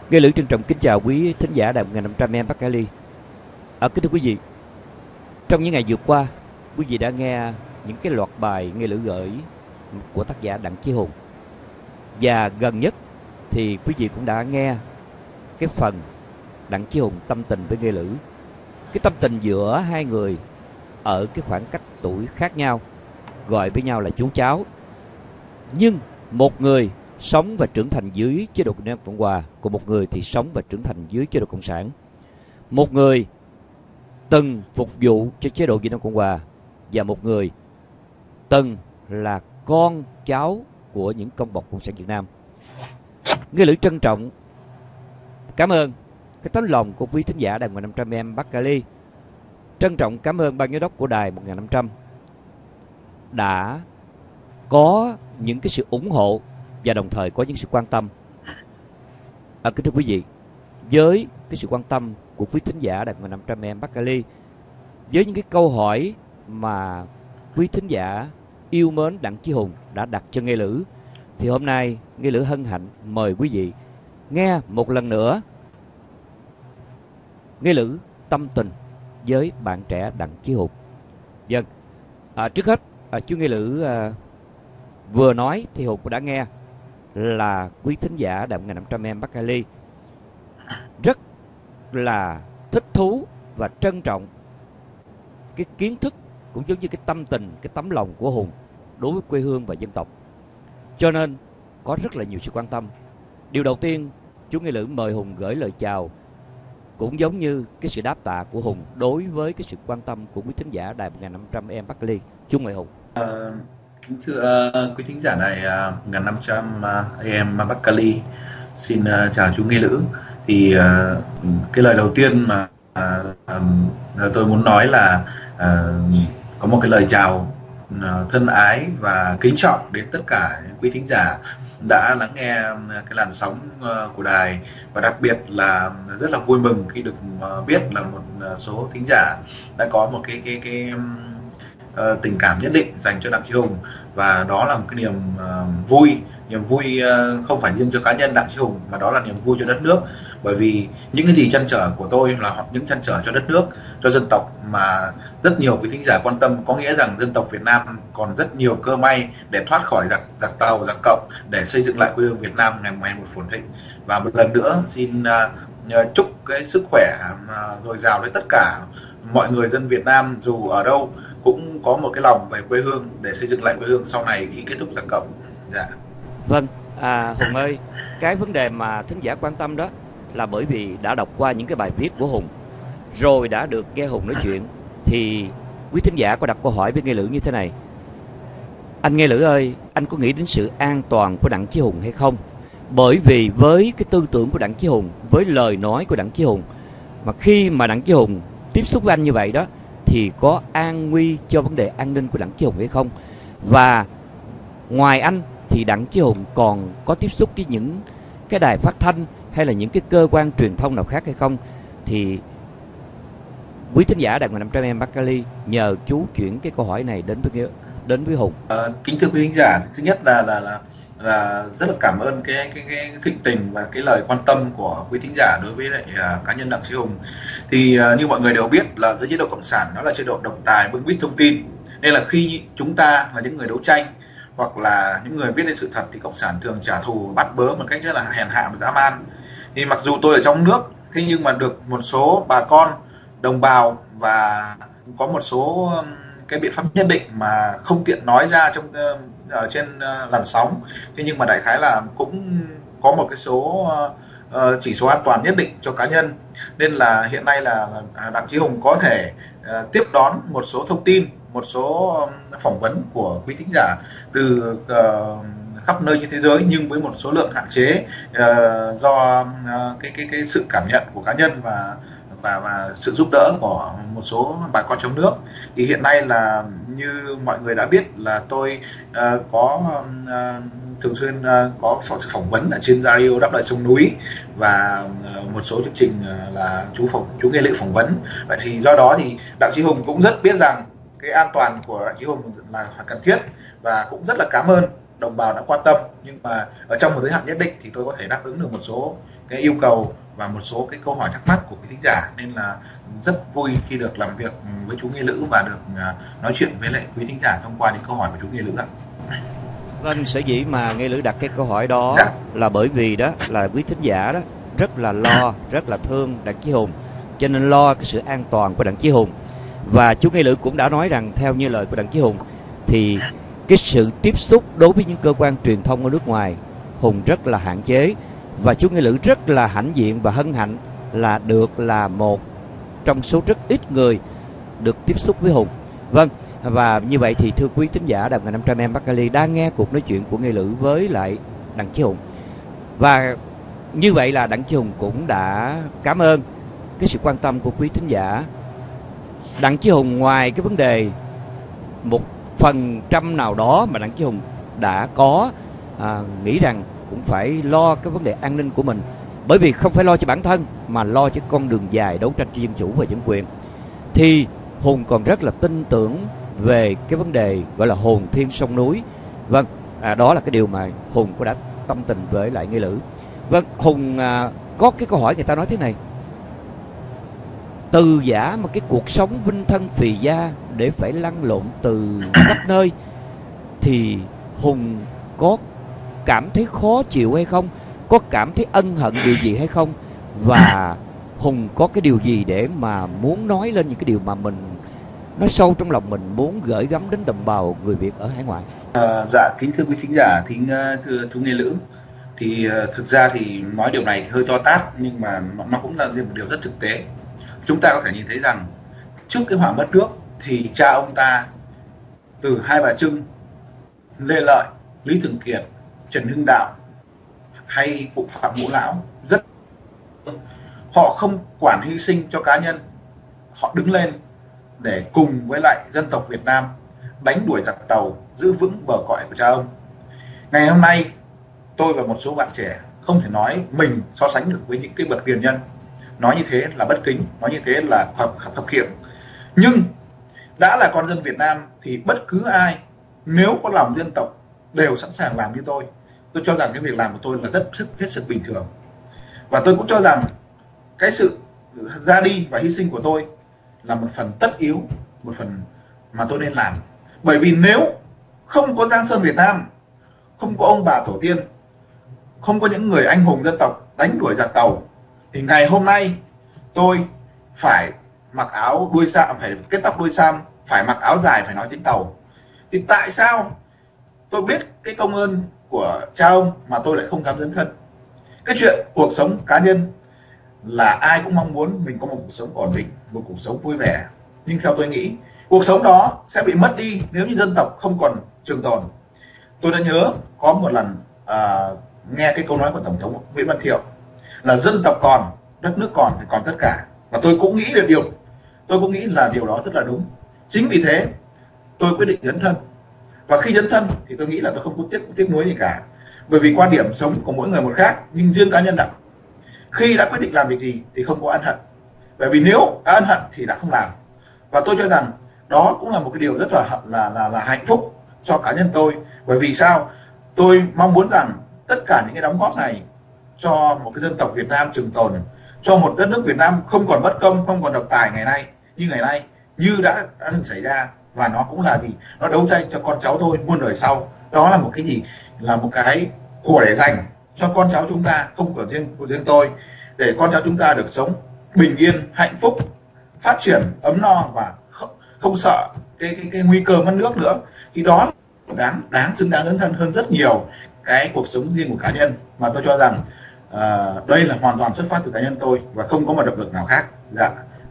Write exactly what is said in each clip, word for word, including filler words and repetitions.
Nghe Lữ trân trọng kính chào quý thính giả đài một nghìn năm trăm em Bắc Cali. À, kính thưa quý vị, trong những ngày vừa qua, quý vị đã nghe những cái loạt bài Nghe Lữ gửi của tác giả Đặng Chí Hùng. Và gần nhất thì quý vị cũng đã nghe cái phần Đặng Chí Hùng tâm tình với Nghe Lữ. Cái tâm tình giữa hai người ở cái khoảng cách tuổi khác nhau, gọi với nhau là chú cháu. Nhưng một người sống và trưởng thành dưới chế độ Việt Nam Cộng Hòa, còn một người thì sống và trưởng thành dưới chế độ Cộng sản. Một người từng phục vụ cho chế độ Việt Nam Cộng Hòa, và một người từng là con cháu của những công bộc Cộng sản Việt Nam. Nghe Lữ trân trọng cảm ơn cái tấm lòng của quý thính giả đài một nghìn năm trăm em Bắc Cali. Trân trọng cảm ơn ban giám đốc của đài một nghìn năm trăm đã có những cái sự ủng hộ và đồng thời có những sự quan tâm. À, kính thưa quý vị, với cái sự quan tâm của quý thính giả đài một nghìn năm trăm em Bắc Cali, với những cái câu hỏi mà quý thính giả yêu mến Đặng Chí Hùng đã đặt cho Nghe Lữ, thì hôm nay Nghe Lữ hân hạnh mời quý vị nghe một lần nữa Nghe Lữ tâm tình với bạn trẻ Đặng Chí Hùng. Vâng, à, trước hết à, chú Nghe Lữ à, vừa nói thì Hùng cũng đã nghe là quý thính giả đài một nghìn năm trăm em Bắc Cali rất là thích thú và trân trọng cái kiến thức cũng giống như cái tâm tình, cái tấm lòng của Hùng đối với quê hương và dân tộc, cho nên có rất là nhiều sự quan tâm. Điều đầu tiên, chú Nghe Lữ mời Hùng gửi lời chào, cũng giống như cái sự đáp tạ của Hùng đối với cái sự quan tâm của quý thính giả đài một nghìn năm trăm em Bắc Cali. Chú mời Hùng. Ờ, Kính thưa uh, quý thính giả đài uh, một nghìn năm trăm uh, em Bắc Cali, xin uh, chào chú Nghe Lữ. Thì uh, cái lời đầu tiên mà uh, um, tôi muốn nói là uh, có một cái lời chào uh, thân ái và kính trọng đến tất cả những quý thính giả đã lắng nghe cái làn sóng uh, của đài, và đặc biệt là rất là vui mừng khi được uh, biết là một uh, số thính giả đã có một cái cái cái um, Uh, tình cảm nhất định dành cho Đặng Chí Hùng, và đó là một cái niềm uh, vui, niềm vui uh, không phải riêng cho cá nhân Đặng Chí Hùng, mà đó là niềm vui cho đất nước. Bởi vì những cái gì trăn trở của tôi là những trăn trở cho đất nước, cho dân tộc mà rất nhiều quý thính giả quan tâm, có nghĩa rằng dân tộc Việt Nam còn rất nhiều cơ may để thoát khỏi giặc giặc Tàu, giặc Cộng, để xây dựng lại quê hương Việt Nam ngày ngày một phồn thịnh. Và một lần nữa xin uh, chúc cái sức khỏe uh, dồi dào đến tất cả mọi người dân Việt Nam, dù ở đâu cũng có một cái lòng về quê hương để xây dựng lại quê hương sau này khi kết thúc giặc Cộng. Dạ. Vâng, à, Hùng ơi, cái vấn đề mà thính giả quan tâm đó là bởi vì đã đọc qua những cái bài viết của Hùng, rồi đã được nghe Hùng nói chuyện, thì quý thính giả có đặt câu hỏi với Nghe Lữ như thế này: anh Nghe Lữ ơi, anh có nghĩ đến sự an toàn của Đặng Chí Hùng hay không? Bởi vì với cái tư tưởng của Đặng Chí Hùng, với lời nói của Đặng Chí Hùng, mà khi mà Đặng Chí Hùng tiếp xúc với anh như vậy đó, thì có an nguy cho vấn đề an ninh của Đặng Chí Hùng hay không? Và ngoài anh thì Đặng Chí Hùng còn có tiếp xúc với những cái đài phát thanh hay là những cái cơ quan truyền thông nào khác hay không? Thì quý thính giả đài một nghìn năm trăm em Bắc Cali nhờ chú chuyển cái câu hỏi này đến với đến với Hùng. À, kính thưa quý thính giả, thứ nhất là là là là rất là cảm ơn cái cái cái thịnh tình và cái lời quan tâm của quý thính giả đối với lại uh, cá nhân Đặng Chí Hùng. Thì uh, như mọi người đều biết là dưới chế độ cộng sản nó là chế độ độc tài, bưng bít thông tin, nên là khi chúng ta là những người đấu tranh hoặc là những người biết đến sự thật thì cộng sản thường trả thù, bắt bớ một cách rất là hèn hạ và dã man. Thì mặc dù tôi ở trong nước, thế nhưng mà được một số bà con đồng bào và có một số cái biện pháp nhất định mà không tiện nói ra trong uh, ở trên uh, làn sóng, thế nhưng mà đại khái là cũng có một cái số uh, chỉ số an toàn nhất định cho cá nhân, nên là hiện nay là Đặng Chí Hùng có thể uh, tiếp đón một số thông tin, một số um, phỏng vấn của quý thính giả từ uh, khắp nơi trên thế giới, nhưng với một số lượng hạn chế uh, do uh, cái cái cái sự cảm nhận của cá nhân và và và sự giúp đỡ của một số bà con trong nước. Thì hiện nay là như mọi người đã biết là tôi uh, có uh, thường xuyên uh, có phỏng vấn ở trên radio Đáp Lời Sông Núi, và uh, một số chương trình uh, là chú phỏng chú Nghe Lữ phỏng vấn. Vậy thì do đó thì Đặng Chí Hùng cũng rất biết rằng cái an toàn của Đặng Chí Hùng là cần thiết, và cũng rất là cảm ơn đồng bào đã quan tâm. Nhưng mà ở trong một giới hạn nhất định thì tôi có thể đáp ứng được một số cái yêu cầu và một số cái câu hỏi thắc mắc của quý thính giả, nên là rất vui khi được làm việc với chú Nghĩa Lữ và được nói chuyện với lại quý thính giả thông qua những câu hỏi của chú Nghĩa Lữ ạ. Vâng, sở dĩ mà Nghĩa Lữ đặt cái câu hỏi đó Dạ. là bởi vì đó là quý thính giả đó rất là lo, rất là thương Đặng Chí Hùng, cho nên lo cái sự an toàn của Đặng Chí Hùng. Và chú Nghĩa Lữ cũng đã nói rằng theo như lời của Đặng Chí Hùng thì cái sự tiếp xúc đối với những cơ quan truyền thông ở nước ngoài Hùng rất là hạn chế, và chú Nghĩa Lữ rất là hãnh diện và hân hạnh là được là một trong số rất ít người được tiếp xúc với Hùng. Vâng, và như vậy thì thưa quý thính giả Đài một nghìn năm trăm em Bắc Cali đang nghe cuộc nói chuyện của Nghĩa Lữ với lại Đặng Chí Hùng. Và như vậy là Đặng Chí Hùng cũng đã cảm ơn cái sự quan tâm của quý thính giả. Đặng Chí Hùng ngoài cái vấn đề một phần trăm nào đó mà Đặng Chí Hùng đã có à, nghĩ rằng cũng phải lo cái vấn đề an ninh của mình, bởi vì không phải lo cho bản thân mà lo cho con đường dài đấu tranh cho dân chủ và dân quyền, thì Hùng còn rất là tin tưởng về cái vấn đề gọi là hồn thiên sông núi. Vâng, à, đó là cái điều mà Hùng cũng đã tâm tình với lại Nghĩa Lữ. Vâng, Hùng à, có cái câu hỏi người ta nói thế này: từ giả mà cái cuộc sống vinh thân phì gia để phải lăn lộn từ khắp nơi, thì Hùng có cảm thấy khó chịu hay không? Có cảm thấy ân hận điều gì hay không? Và Hùng có cái điều gì để mà muốn nói lên những cái điều mà mình nói sâu trong lòng mình, muốn gửi gắm đến đồng bào người Việt ở hải ngoại? À, dạ kính thưa quý thính giả, kính thưa chú Nghĩa Lữ, thì uh, thực ra thì nói điều này hơi to tát, nhưng mà nó, nó cũng là một điều rất thực tế. Chúng ta có thể nhìn thấy rằng trước cái họa mất nước thì cha ông ta từ Hai Bà Trưng, Lê Lợi, Lý Thường Kiệt, Trần Hưng Đạo hay cụ Phạm Ngũ Lão, rất họ không quản hy sinh cho cá nhân, họ đứng lên để cùng với lại dân tộc Việt Nam đánh đuổi giặc Tàu, giữ vững bờ cõi của cha ông. Ngày hôm nay tôi và một số bạn trẻ không thể nói mình so sánh được với những cái bậc tiền nhân, nói như thế là bất kính, nói như thế là khập khập khiễng. Nhưng đã là con dân Việt Nam thì bất cứ ai nếu có lòng dân tộc đều sẵn sàng làm như tôi. Tôi cho rằng cái việc làm của tôi là rất rất hết sức bình thường, và tôi cũng cho rằng cái sự ra đi và hy sinh của tôi là một phần tất yếu, một phần mà tôi nên làm. Bởi vì nếu không có Giang Sơn Việt Nam, không có ông bà tổ tiên, không có những người anh hùng dân tộc đánh đuổi giặc Tàu, thì ngày hôm nay tôi phải mặc áo đuôi sam, phải kết tóc đuôi sam, phải mặc áo dài, phải nói tiếng Tàu. Thì tại sao tôi biết cái công ơn của cha ông mà tôi lại không dám dấn thân? Cái chuyện cuộc sống cá nhân là ai cũng mong muốn mình có một cuộc sống ổn định, một cuộc sống vui vẻ. Nhưng theo tôi nghĩ, cuộc sống đó sẽ bị mất đi nếu như dân tộc không còn trường tồn. Tôi đã nhớ có một lần à, nghe cái câu nói của Tổng thống Nguyễn Văn Thiệu là dân tộc còn, đất nước còn thì còn tất cả. Và tôi cũng nghĩ được điều, tôi cũng nghĩ là điều đó rất là đúng. Chính vì thế tôi quyết định dấn thân. Và khi dấn thân thì tôi nghĩ là tôi không có tiếc, tiếc nuối gì cả. Bởi vì quan điểm sống của mỗi người một khác, nhưng riêng cá nhân Đặng, khi đã quyết định làm việc gì thì không có ân hận. Bởi vì nếu đã ân hận thì đã không làm. Và tôi cho rằng đó cũng là một cái điều rất là là là, là hạnh phúc cho cá nhân tôi. Bởi vì sao? Tôi mong muốn rằng tất cả những cái đóng góp này cho một cái dân tộc Việt Nam trường tồn, cho một đất nước Việt Nam không còn bất công, không còn độc tài ngày nay như ngày nay, như đã, đã từng xảy ra. Và nó cũng là gì? Nó đấu tranh cho con cháu tôi muôn đời sau. Đó là một cái gì? Là một cái của để dành cho con cháu chúng ta, không của riêng của riêng tôi, để con cháu chúng ta được sống bình yên, hạnh phúc, phát triển ấm no và không, không sợ cái, cái cái nguy cơ mất nước nữa. Thì đó đáng đáng xứng đáng dấn thân hơn rất nhiều cái cuộc sống riêng của cá nhân, mà tôi cho rằng uh, đây là hoàn toàn xuất phát từ cá nhân tôi và không có một động lực nào khác. Dạ,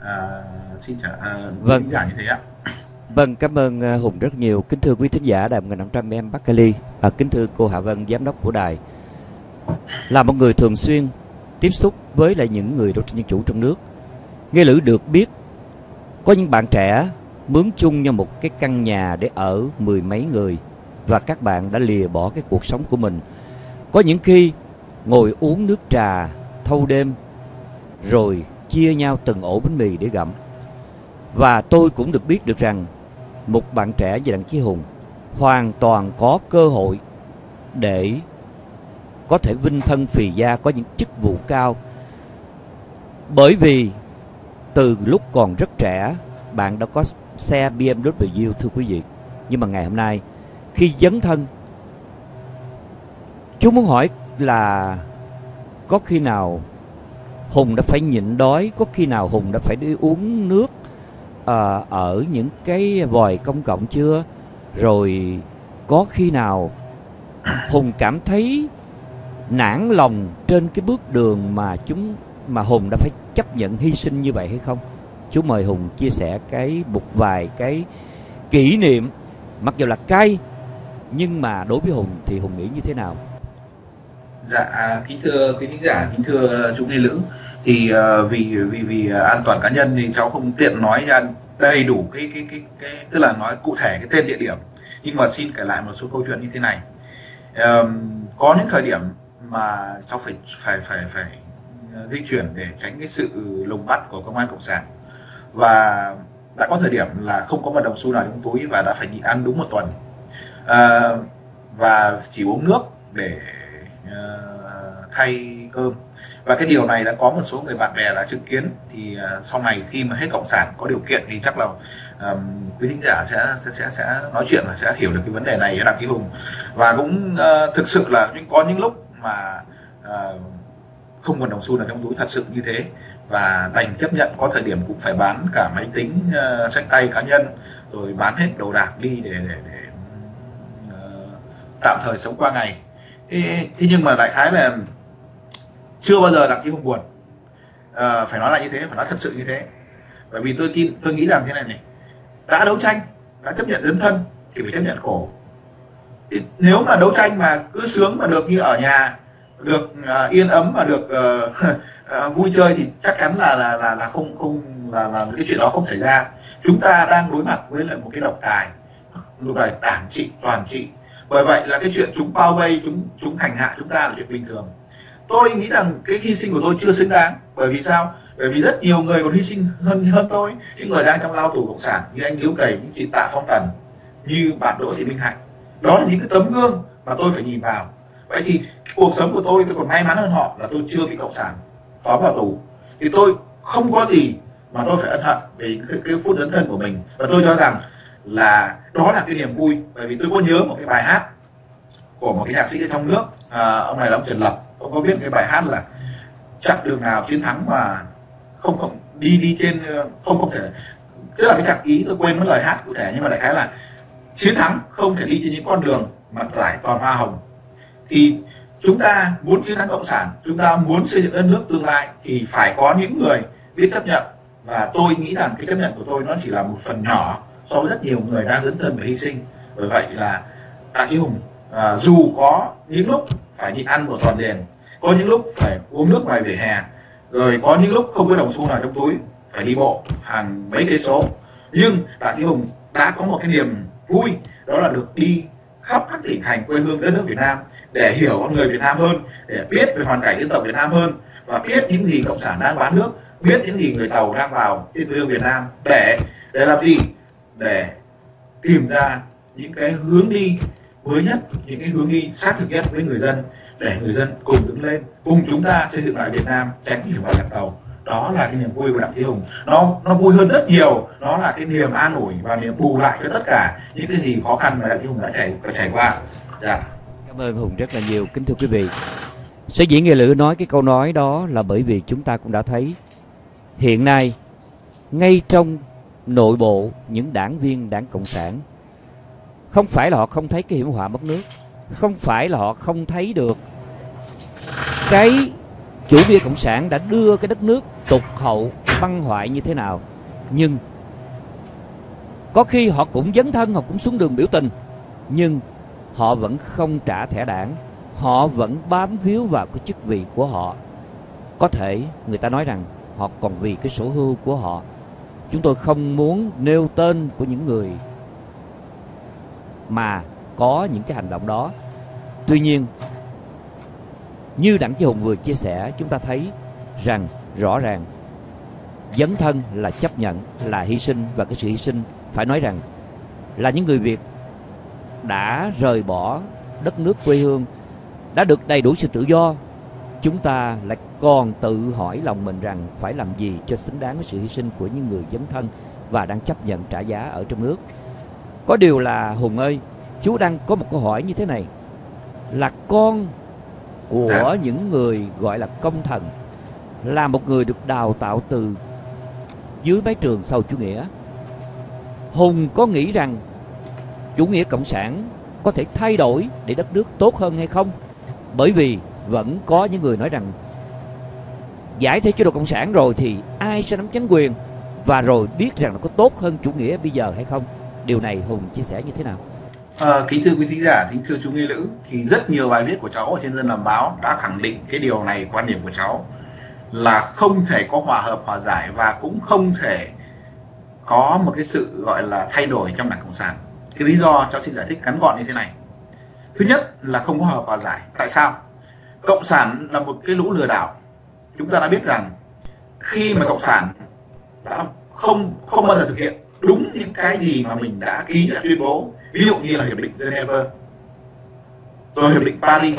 uh, xin chào uh, vâng. khán giả như thế ạ. Vâng, cảm ơn Hùng rất nhiều. Kính thưa quý thính giả Đài một nghìn năm trăm em Bắc Cali, à, kính thưa cô Hạ Vân, giám đốc của đài, là một người thường xuyên tiếp xúc với lại những người đấu tranh dân chủ trong nước, Nghĩa Lữ được biết có những bạn trẻ mướn chung nhau một cái căn nhà để ở mười mấy người, và các bạn đã lìa bỏ cái cuộc sống của mình. Có những khi ngồi uống nước trà thâu đêm, rồi chia nhau từng ổ bánh mì để gặm. Và tôi cũng được biết được rằng một bạn trẻ như Đặng Chí Hùng hoàn toàn có cơ hội để có thể vinh thân phì gia, có những chức vụ cao. Bởi vì từ lúc còn rất trẻ, bạn đã có xe bê em vê, thưa quý vị. Nhưng mà ngày hôm nay, khi dấn thân, chú muốn hỏi là có khi nào Hùng đã phải nhịn đói, có khi nào Hùng đã phải đi uống nước à, ở những cái vòi công cộng chưa? Rồi có khi nào Hùng cảm thấy nản lòng trên cái bước đường mà chúng mà Hùng đã phải chấp nhận hy sinh như vậy hay không? Chú mời Hùng chia sẻ cái một vài cái kỷ niệm, mặc dù là cay, nhưng mà đối với Hùng thì Hùng nghĩ như thế nào? Dạ, kính thưa quý thính giả, kính thưa chú Nghệ Lữ, thì uh, vì vì vì an toàn cá nhân thì cháu không tiện nói ra đầy đủ cái cái cái cái tức là nói cụ thể cái tên địa điểm, nhưng mà xin kể lại một số câu chuyện như thế này. Uh, có những thời điểm mà cháu phải phải phải phải di chuyển để tránh cái sự lùng bắt của công an cộng sản, và đã có thời điểm là không có một đồng xu nào trong túi và đã phải nhịn ăn đúng một tuần, uh, và chỉ uống nước để uh, thay cơm. Và cái điều này đã có một số người bạn bè đã chứng kiến. Thì uh, sau này khi mà hết cộng sản có điều kiện thì chắc là um, quý thính giả sẽ sẽ sẽ sẽ nói chuyện và sẽ hiểu được cái vấn đề này với Đặng Chí Hùng. Và cũng uh, thực sự là những có những lúc mà uh, không còn đồng xu nào trong túi thật sự như thế, và đành chấp nhận có thời điểm cũng phải bán cả máy tính, uh, sách tay cá nhân, rồi bán hết đồ đạc đi để để, để uh, tạm thời sống qua ngày. Thế, thế nhưng mà đại khái là chưa bao giờ Đặng Chí Hùng buồn, à, phải nói là như thế, phải nói thật sự như thế. Bởi vì tôi tin, tôi nghĩ rằng thế này này, đã đấu tranh, đã chấp nhận dấn thân thì phải chấp nhận khổ. Thì nếu mà đấu tranh mà cứ sướng mà được như ở nhà, được uh, yên ấm mà được uh, uh, vui chơi thì chắc chắn là là là, là không không là, là cái chuyện đó không xảy ra. Chúng ta đang đối mặt với lại một cái độc tài, lúc này đảng trị, toàn trị. Bởi vậy là cái chuyện chúng bao vây, chúng chúng hành hạ chúng ta là chuyện bình thường. Tôi nghĩ rằng cái hy sinh của tôi chưa xứng đáng. Bởi vì sao? Bởi vì rất nhiều người còn hy sinh hơn hơn tôi, những người đang trong lao tù cộng sản như anh Liễu Cày, như chị Tạ Phong Tần, như bạn Đỗ Thị Minh Hạnh. Đó là những cái tấm gương mà tôi phải nhìn vào. Vậy thì cuộc sống của tôi tôi còn may mắn hơn họ là tôi chưa bị cộng sản phóng vào tù. Thì tôi không có gì mà tôi phải ân hận về cái, cái phút dấn thân của mình. Và tôi cho rằng là đó là cái niềm vui. Bởi vì tôi có nhớ một cái bài hát của một cái nhạc sĩ ở trong nước, à, ông này là ông Trần Lập. Ông có viết cái bài hát là chắc đường nào chiến thắng mà không không đi đi trên không không thể, tức là cái chặt ý tôi quên mất lời hát cụ thể, nhưng mà đại khái là chiến thắng không thể đi trên những con đường mà trải toàn hoa hồng. Thì chúng ta muốn chiến thắng cộng sản, chúng ta muốn xây dựng đất nước tương lai thì phải có những người biết chấp nhận. Và tôi nghĩ rằng cái chấp nhận của tôi nó chỉ là một phần nhỏ so với rất nhiều người đang dấn thân và hy sinh. Bởi vậy là Đặng Chí Hùng à, dù có những lúc phải nhịn ăn một toàn đền, có những lúc phải uống nước ngoài vỉa hè, rồi có những lúc không có đồng xu nào trong túi, phải đi bộ hàng mấy cây số, nhưng Đặng Chí Hùng đã có một cái niềm vui, đó là được đi khắp các tỉnh thành quê hương đất nước Việt Nam để hiểu con người Việt Nam hơn, để biết về hoàn cảnh dân tộc Việt Nam hơn, và biết những gì cộng sản đang bán nước, biết những gì người Tàu đang vào trên quê hương Việt Nam, để để làm gì? Để tìm ra những cái hướng đi mới nhất, những cái hướng đi sát thực nhất với người dân, để người dân cùng đứng lên, cùng chúng ta xây dựng lại Việt Nam, tránh hiểu vào giặc Tàu. Đó là cái niềm vui của Đặng Chí Hùng. Nó nó vui hơn rất nhiều. Nó là cái niềm an ủi và niềm bù lại cho tất cả những cái gì khó khăn mà Đặng Chí Hùng đã trải đã trải qua. Dạ. Cảm ơn Hùng rất là nhiều. Kính thưa quý vị, sở dĩ Nghệ Lữ nói cái câu nói đó là bởi vì chúng ta cũng đã thấy hiện nay ngay trong nội bộ những đảng viên Đảng Cộng sản, không phải là họ không thấy cái hiểm họa mất nước, không phải là họ không thấy được cái chủ nghĩa cộng sản đã đưa cái đất nước tụt hậu, băng hoại như thế nào, nhưng có khi họ cũng dấn thân, họ cũng xuống đường biểu tình, nhưng họ vẫn không trả thẻ đảng, họ vẫn bám víu vào cái chức vị của họ. Có thể người ta nói rằng họ còn vì cái số hưu của họ. Chúng tôi không muốn nêu tên của những người mà có những cái hành động đó. Tuy nhiên, như Đặng Chí Hùng vừa chia sẻ, chúng ta thấy rằng rõ ràng dấn thân là chấp nhận, là hy sinh, và cái sự hy sinh phải nói rằng là những người Việt đã rời bỏ đất nước quê hương, đã được đầy đủ sự tự do, chúng ta lại còn tự hỏi lòng mình rằng phải làm gì cho xứng đáng với sự hy sinh của những người dấn thân và đang chấp nhận trả giá ở trong nước. Có điều là Hùng ơi, chú đang có một câu hỏi như thế này, là con của những người gọi là công thần, là một người được đào tạo từ dưới mái trường sau chủ nghĩa, Hùng có nghĩ rằng chủ nghĩa cộng sản có thể thay đổi để đất nước tốt hơn hay không? Bởi vì vẫn có những người nói rằng giải thể chế độ cộng sản rồi thì ai sẽ nắm chính quyền, và rồi biết rằng nó có tốt hơn chủ nghĩa bây giờ hay không. Điều này Hùng chia sẻ như thế nào? À, kính thưa quý thính giả, kính thưa chú Nghi Lữ, thì rất nhiều bài viết của cháu ở trên Dân Làm Báo đã khẳng định cái điều này. Quan điểm của cháu là không thể có hòa hợp hòa giải và cũng không thể có một cái sự gọi là thay đổi trong Đảng Cộng sản. Cái lý do cháu xin giải thích ngắn gọn như thế này. Thứ nhất là không có hòa hợp hòa giải. Tại sao? Cộng sản là một cái lũ lừa đảo. Chúng ta đã biết rằng khi mà Cộng sản đã không không bao giờ thực hiện đúng những cái gì mà mình đã ký, đã tuyên bố, ví dụ như là hiệp định Geneva, rồi hiệp định Paris,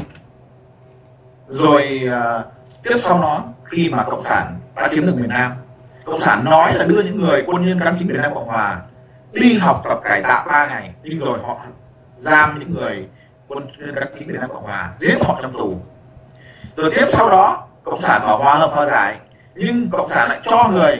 rồi uh, tiếp sau đó khi mà Cộng sản đã chiếm được miền Nam, Cộng sản nói là đưa những người quân nhân cán chính Việt Nam Cộng Hòa đi học tập cải tạo ba ngày, nhưng rồi họ giam những người quân nhân cán chính Việt Nam Cộng Hòa, giết họ trong tù. Rồi tiếp sau đó Cộng sản bảo hòa hợp hòa giải, nhưng Cộng sản lại cho người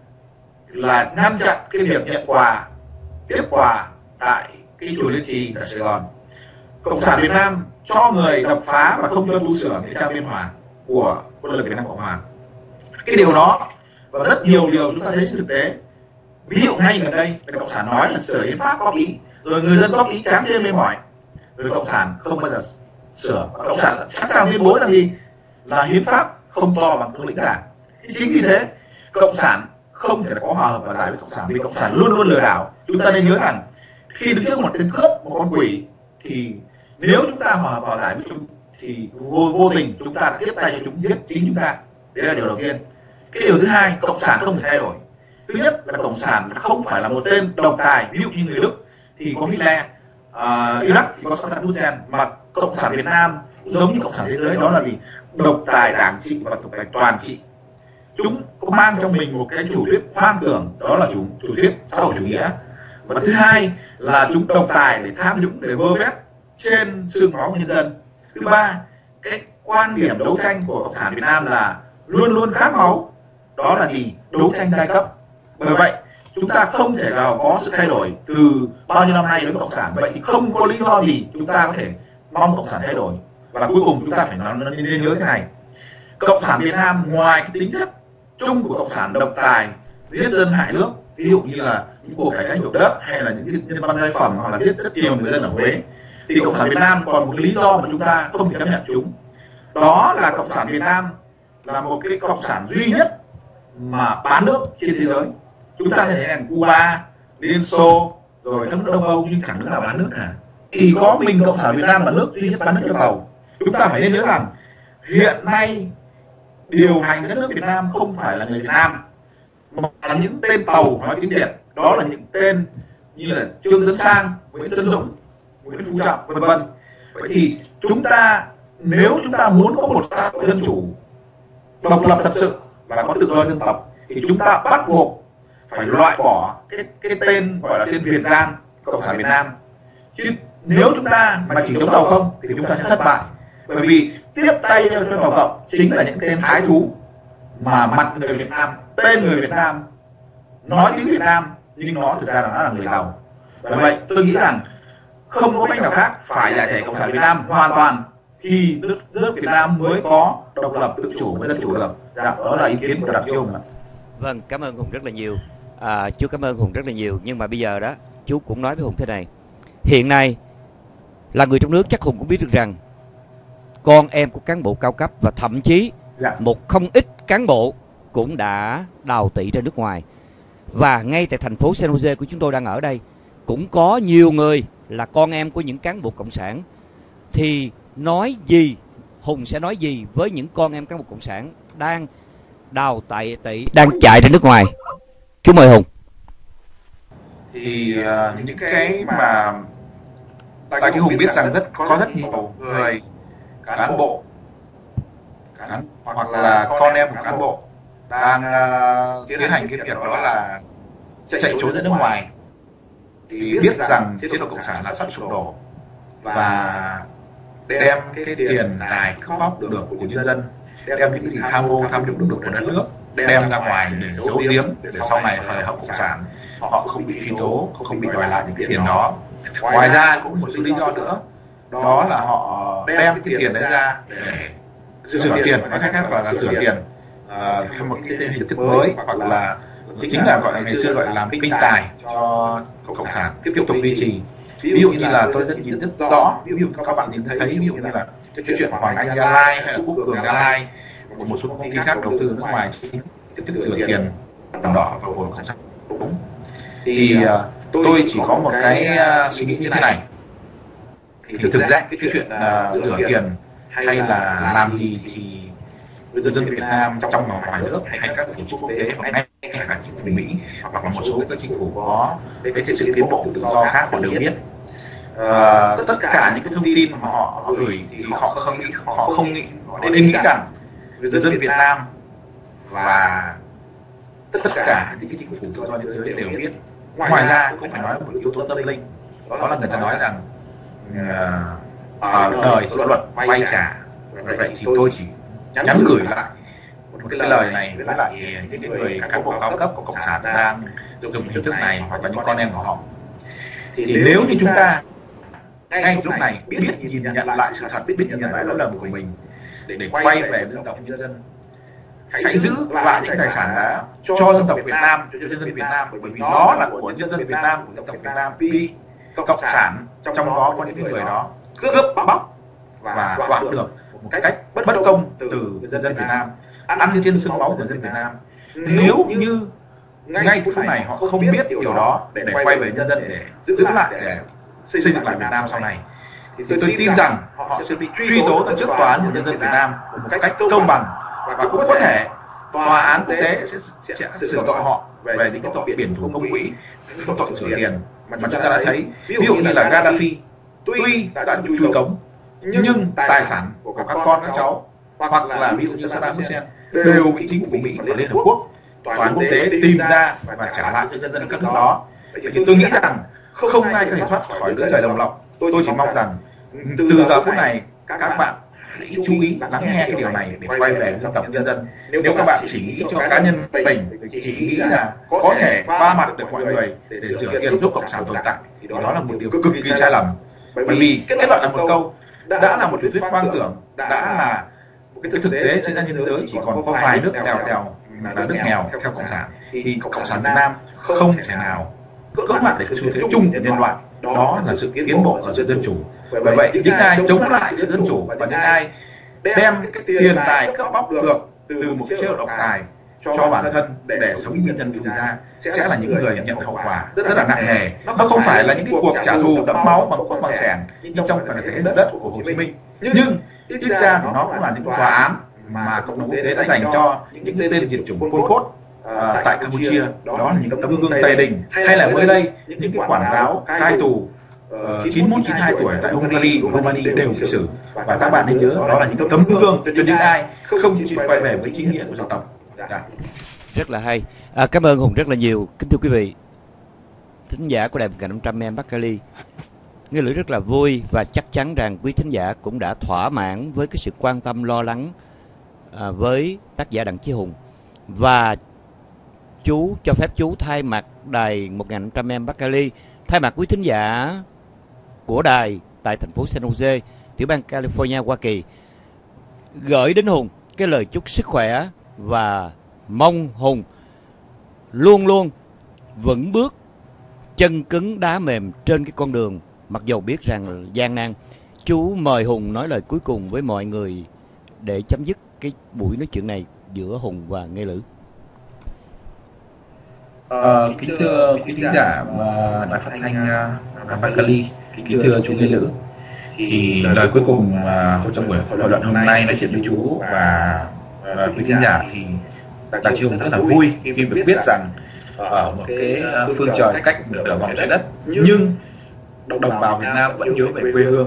là ngăn chặn cái việc nhận quà, tiếp quà tại cái chùa Liên Trì ở Sài Gòn. Cộng sản Việt Nam cho người đập phá và không cho tu sửa nghĩa trang Biên Hòa của quân lực Việt Nam Cộng Hòa. Cái điều đó và rất nhiều điều chúng ta thấy trên thực tế. Ví dụ ngay gần đây, Cộng sản nói là sửa hiến pháp góp ý, rồi người dân góp ý chán chê mê mỏi, rồi Cộng sản không bao giờ sửa. Cộng sản sẵn sàng tuyên bố là gì? Là hiến pháp không to bằng thống lĩnh đảng. Chính vì thế, Cộng sản không thể có hòa hợp hòa giải với Cộng sản, vì Cộng sản luôn luôn lừa đảo. Chúng ta nên nhớ rằng khi đứng trước một tên cướp, một con quỷ, thì nếu chúng ta hòa hợp hòa giải với chúng thì vô, vô tình chúng ta đã tiếp tay cho chúng giết chính chúng ta. Đấy là điều đầu tiên. Cái điều thứ hai, Cộng sản không thể thay đổi. Thứ nhất là Cộng sản không phải là một tên độc tài, ví dụ như người Đức thì có Hitler, uh, Iraq thì có Saddam Hussein, mà Cộng sản Việt Nam giống như Cộng sản thế giới, đó là gì? Độc tài đảng trị và độc tài toàn trị. Chúng có mang trong mình một cái chủ thuyết hoang tưởng, đó là chủ, chủ thuyết xã hội chủ nghĩa. Và thứ hai là chúng độc tài để tham nhũng, để vơ vét trên xương máu của nhân dân. Thứ ba, cái quan điểm đấu tranh của Cộng sản Việt Nam là luôn luôn khát máu, đó là gì? Đấu tranh giai cấp. Bởi vậy chúng ta không thể nào có sự thay đổi từ bao nhiêu năm nay đối với Cộng sản. Vậy thì không có lý do gì chúng ta có thể mong Cộng sản thay đổi. Và cuối cùng chúng ta phải nói, nên nhớ thế này: Cộng sản Việt Nam ngoài cái tính chất chung của Cộng sản độc tài, giết dân hại nước, ví dụ như là những cuộc cải cách ruộng đất hay là những nhân văn giai phẩm, hoặc là giết rất nhiều người dân ở Huế, thì Cộng sản Việt Nam còn một cái lý do mà chúng ta không thể chấp nhận chúng. Đó là Cộng sản Việt Nam là một cái cộng sản duy nhất mà bán nước trên thế giới. Chúng ta thấy là Cuba, Liên Xô, rồi nước Đông Âu nhưng chẳng nước nào bán nước cả. Thì có mình Cộng sản Việt Nam là nước duy nhất bán nước cho tàu. Chúng ta phải nên nhớ rằng hiện nay điều hành đất nước Việt Nam không phải là người Việt Nam, mà là những tên tàu nói tiếng Việt. Đó là những tên như là Trương Tấn Sang, Nguyễn Tấn Dũng, Nguyễn Phú Trọng, vân vân. Vậy thì chúng ta, nếu chúng ta muốn có một xã hội dân chủ độc lập thật sự và có tự do dân tộc, thì chúng ta bắt buộc phải loại bỏ cái cái tên gọi là tên Việt Gian, Cộng sản Việt Nam. Chứ nếu chúng ta mà chỉ chống tàu không thì chúng ta sẽ thất bại. Bởi vì tiếp tay cho tàu cộng chính là những tên thái thú mà mặt người Việt Nam, tên người Việt Nam, nói tiếng Việt Nam nhưng nó thực ra là nó là người tàu. Bởi vậy tôi nghĩ rằng không có cách nào khác, phải giải thể Cộng sản Việt Nam hoàn toàn thì nước, nước Việt Nam mới có độc lập, tự chủ và dân chủ được. Dạ, đó là ý kiến của Đặng Chí Hùng ạ. Vâng, cảm ơn Hùng rất là nhiều. À, chú cảm ơn Hùng rất là nhiều. Nhưng mà bây giờ đó, chú cũng nói với Hùng thế này. Hiện nay là người trong nước chắc Hùng cũng biết được rằng con em của cán bộ cao cấp và thậm chí dạ. một không ít cán bộ cũng đã đào tị ra nước ngoài. Và ngay tại thành phố San Jose của chúng tôi đang ở đây cũng có nhiều người là con em của những cán bộ cộng sản. Thì nói gì, Hùng sẽ nói gì với những con em cán bộ cộng sản đang đào tại tị, đang chạy ra nước ngoài? Chú mời Hùng. Thì uh, những cái mà tại cái Hùng biết rằng rất có rất nhiều người cán bộ, cán, hoặc là con em của cán bộ đang uh, tiến hành cái việc đó là chạy trốn ra nước ngoài, thì biết rằng chế độ cộng sản là sắp sụp đổ và đem cái tiền tài cướp bóc được của nhân dân, đem những cái gì tham ô tham nhũng được của đất nước đem ra ngoài để giấu giếm, để sau này thời hậu cộng sản họ không bị truy tố, không bị đòi lại những cái tiền đó. Ngoài ra cũng một số lý do nữa, đó là họ đem cái tiền đấy ra để rửa tiền, nói cách khác gọi là rửa tiền à, theo một cái tên hình thức mới, hoặc là chính là gọi là ngày xưa gọi là làm kinh tài cho cộng sản tiếp tục duy trì. Ví dụ như là tôi rất nhìn rất rõ, ví dụ các bạn nhìn thấy, ví dụ như là cái chuyện Hoàng Anh Gia Lai hay là Quốc Cường Gia Lai, một số công ty khác đầu tư nước ngoài tiếp tục rửa tiền đồng đỏ vào nguồn cộng sản. Đúng. Thì uh, tôi chỉ có một cái uh, suy nghĩ như thế này, thì thực ra cái chuyện uh, rửa tiền hay là làm gì thì nhân dân Việt Nam trong và ngoài nước hay các tổ chức quốc tế hoặc ngay cả chính phủ Mỹ hoặc là một số các chính phủ có cái sự tiến bộ tự do khác họ đều biết. Uh, tất cả những cái thông tin mà họ, họ gửi thì họ không nghĩ họ không nghĩ họ nên nghĩ rằng nhân dân Việt Nam và tất cả những cái chính phủ tự do thế giới đều biết. Ngoài ra cũng phải nói một yếu tố tâm linh, đó là người ta nói rằng uh, ở đời luật vay trả, vậy thì tôi chỉ nhắn gửi lại một cái lời này với lại những cái người cán bộ cao cấp của cộng sản đang dùng hình thức này hoặc là những con em của họ. Thì nếu như chúng ta ngay lúc này biết nhìn nhận lại sự thật, biết nhìn nhận lại lỗi lầm của mình để quay về dân tộc nhân dân, hãy giữ lại những tài sản đã cho dân tộc Việt Nam, cho nhân dân Việt Nam, bởi vì nó là của nhân dân Việt Nam, của dân tộc Việt Nam bị cộng sản trong đó có những người đó cướp bóc và đoạt được một cách bất công từ nhân dân Việt Nam, ăn trên xương máu của nhân dân Việt Nam. Nếu như ngay phút này họ không biết điều đó để quay về nhân dân, để giữ lại, để xây dựng lại Việt Nam sau này, thì tôi tin rằng họ sẽ bị truy tố ra trước tòa án của nhân dân Việt Nam một cách công bằng, và cũng có thể tòa án quốc tế sẽ, sẽ xử tội họ về những cái tội biển thủ công quỹ, những tội rửa tiền mà chúng ta đã thấy. Ví dụ như là Gaddafi tuy đã bị truy cống nhưng tài sản của các con các cháu, hoặc là ví dụ như Saddam Hussein, đều bị chính phủ Mỹ và Liên Hợp Quốc, tòa án quốc tế tìm ra và trả lại cho nhân dân các nước đó. Thì tôi nghĩ rằng không ai có thể thoát khỏi lưỡi trời đồng lộc. Tôi chỉ mong rằng từ giờ phút này các bạn hãy chú ý lắng nghe cái điều này để quay về dân tộc nhân dân. Nếu các bạn chỉ nghĩ cho cá nhân mình, chỉ nghĩ là có thể ba mặt được mọi người để rửa tiền giúp cộng sản tồn tại, thì đó là một điều cực kỳ sai lầm. Bởi vì kết luận là một câu, đã là một truyền thuyết hoang tưởng, đã là một cái thực tế trên thế giới chỉ còn có vài nước nghèo tèo là nước nghèo theo cộng sản, thì cộng sản Việt Nam không thể nào cưỡng lại được cái xu thế chung của nhân loại, đó là sự tiến bộ và sự dân chủ. Bởi vậy những ai chống lại sự dân chủ và những ai đem cái tiền tài cướp bóc được từ một chế độ độc tài cho bản thân để sống nhân dân vì ra sẽ là những người nhận hậu quả rất là nặng nề. Nó không phải là những cái cuộc trả thù đẫm máu bằng cuốc bằng xẻng như trong phần thể đất của Hồ Chí Minh, nhưng ít ra thì nó cũng là những tòa án mà cộng đồng quốc tế đã dành cho những cái tên diệt chủng Pol Pot à, tại Campuchia. Đó là những tấm gương Tây Đình, hay là mới đây những cái quản giáo cai tù uh, chín mươi mốt chín mươi hai tuổi tại Hungary, Romania đều bị xử. Và các bạn nên nhớ, đó là những tấm gương cho những ai không chịu quay về với chính nghĩa của dân tộc. Dạ. Rất là hay. À, cảm ơn Hùng rất là nhiều. Kính thưa quý vị thính giả của đài một nghìn năm trăm em Bắc Cali, Nghĩa Lữ rất là vui và chắc chắn rằng quý thính giả cũng đã thỏa mãn với cái sự quan tâm lo lắng à, với tác giả Đặng Chí Hùng. Và chú cho phép chú thay mặt đài một nghìn năm trăm em Bắc Cali, thay mặt quý thính giả của đài tại thành phố San Jose, tiểu bang California, Hoa Kỳ, gửi đến Hùng cái lời chúc sức khỏe và mong Hùng luôn luôn vững bước, chân cứng đá mềm trên cái con đường mặc dầu biết rằng là gian nan. Chú mời Hùng nói lời cuối cùng với mọi người để chấm dứt cái buổi nói chuyện này giữa Hùng và Nghĩa Lữ. Ờ, kính thưa quý thính giả đài phát thanh uh, Bắc Cali, kính thưa chú Nghĩa Lữ, thì lời cuối cùng uh, trong buổi thảo luận hôm nay nói chuyện với chú và uh, quý thính giả thì Đặng Chí Hùng rất là vui khi được biết rằng ở một cái uh, phương trời cách nửa vòng trái đất, nhưng đồng bào Việt Nam vẫn nhớ về quê hương,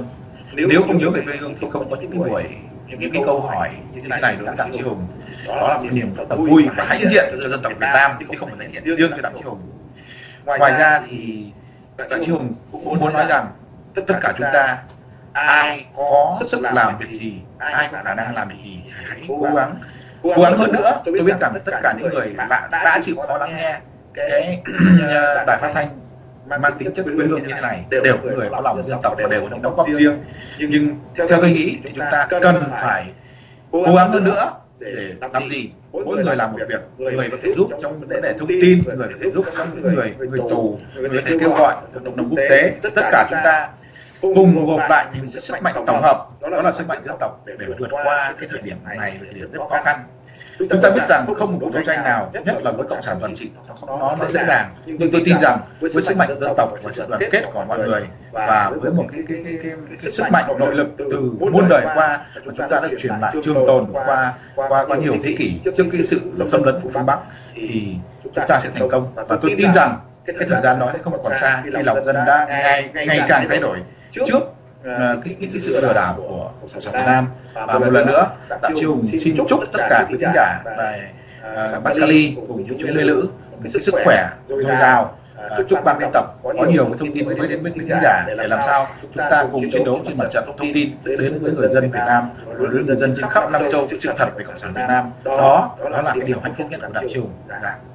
nếu không nhớ về quê hương thì không có những cái buổi, những cái câu hỏi như thế này đối với Đặng Chí Hùng. Đó là một niềm thật vui và hãnh diện cho dân tộc Việt Nam, chứ không phải là hãnh diện riêng cho Đặng Chí Hùng. Ngoài ra thì Đặng Chí Hùng cũng muốn nói rằng tất cả chúng ta, ai có sức làm việc gì, ai có khả năng làm việc gì, hãy cố gắng cố gắng hơn nữa. Tôi biết rằng tất cả những người đã, đã chịu khó lắng nghe cái đài phát thanh mang tính chất quê hương như thế này đều có người có lòng dân tộc và đều có những đóng góp riêng, nhưng theo tôi nghĩ thì chúng ta cần phải cố gắng hơn nữa để làm gì. Mỗi người làm một việc, người có thể giúp trong vấn đề thông tin, người có thể giúp trong những người người tù, người có thể kêu gọi cộng đồng quốc tế. Tất cả chúng ta cùng gộp lại những sức mạnh tổng hợp, đó là sức mạnh dân tộc để vượt qua cái thời điểm này, thời điểm rất khó khăn. Chúng ta biết rằng không một cuộc đấu tranh nào, nhất là với cộng sản toàn trị, nó nó dễ dàng, nhưng tôi tin rằng với sức mạnh của dân tộc và sự đoàn kết của mọi người và với một cái cái cái, cái, cái sức mạnh nội lực từ muôn đời qua mà chúng ta đã truyền lại trường tồn qua qua qua nhiều thế kỷ trước cái sự xâm lấn của phương Bắc, thì chúng ta sẽ thành công. Và tôi tin rằng cái thời gian đó sẽ không còn xa, khi lòng dân đã ngày ngày càng thay đổi trước Uh, cái, cái, cái sự lừa đảo của cộng sản Việt Nam. Và một lần nữa, Đặng Chí Hùng xin chúc tất cả quý khán giả tại uh, Bắc Cali cùng với chúng Lê Lữ một cái sức khỏe dồi dào. Uh, chúc ban biên tập có nhiều cái thông tin mới đến với quý khán giả để làm sao chúng ta cùng chiến đấu trên mặt trận thông tin đến với người dân Việt Nam, với người dân trên khắp năm châu sự thật về cộng sản Việt Nam. Đó đó là cái điều hạnh phúc nhất của Đặng Chí Hùng.